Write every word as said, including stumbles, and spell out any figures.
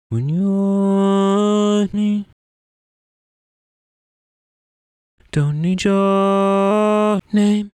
When you're with me, don't need your name.